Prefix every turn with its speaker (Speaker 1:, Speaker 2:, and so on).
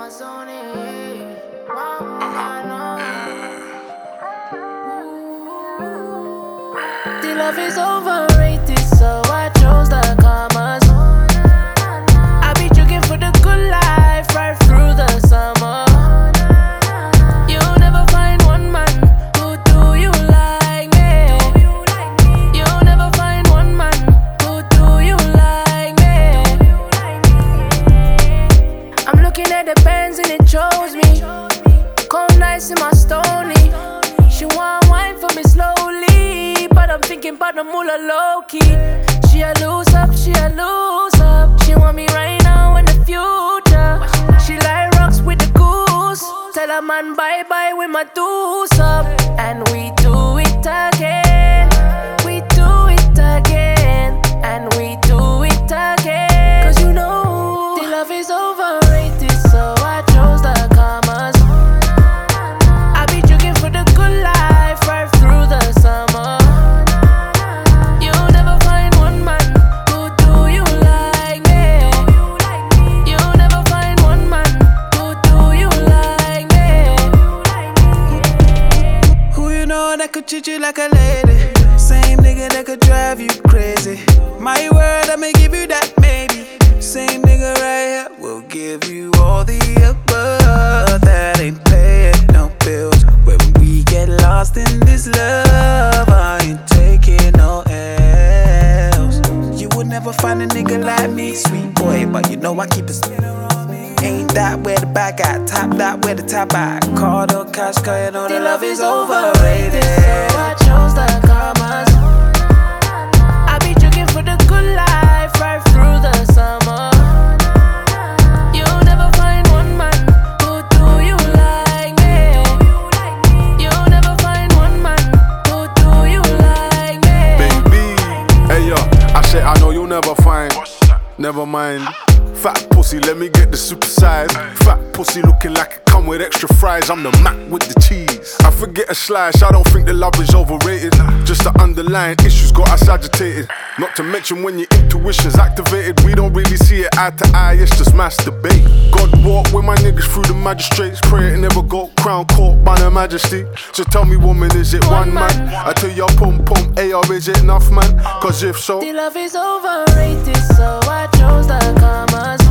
Speaker 1: The love is overrated, so I chose the commas. I be joking for the good life right through the summer. You'll never find one man who do you like me. You'll never find one man who do you like me. I'm looking at the Benz and it chose me. Cold nights in my stony. She want wine for me slowly, but I'm thinking about the moolah low-key. She a lose up, she a lose up. She want me right now in the future. She like rocks with the goose. Tell a man bye-bye with my deuce up. And we do it again. We do it again. And we do it again. Cause you know the love is overrated, so I chose the commas. I be joking for the good life right through the summer. You'll never find one man who do you like me. You'll never find one man who do you like me.
Speaker 2: Who you know that could treat you like a lady? Same nigga that could drive you crazy. My word, I may give you that maybe. Same nigga right here will give you all the above. That ain't paying no bills. When we get lost in this love, I ain't taking no L's. You would never find a nigga like me, sweet boy, but you know I keep it spinning on me. Ain't that where the bag at? Top that where the top at? Card or cash, cause you know the love is overrated.
Speaker 1: So I chose the commas. I be joking for the good life right through the summer. You'll never find one man who do you like me. You'll never find one man who do you like me.
Speaker 3: Baby, hey yo, I said I know you'll never find. Never mind. Fat pussy, let me get the super size. Fat pussy looking like it come with extra fries. I'm the Mac with the cheese. I forget a slice, I don't think the love is overrated. Just the underlying issues got us agitated. Not to mention when your intuition's activated, we don't really see it eye to eye, it's just masturbate. God walk with my niggas through the magistrates. Pray it never got crown court by their majesty. So tell me, woman, is it one man? I tell your pum pum, hey, or is it enough, man? Cause if so,
Speaker 1: the love is overrated, so I chose the commas.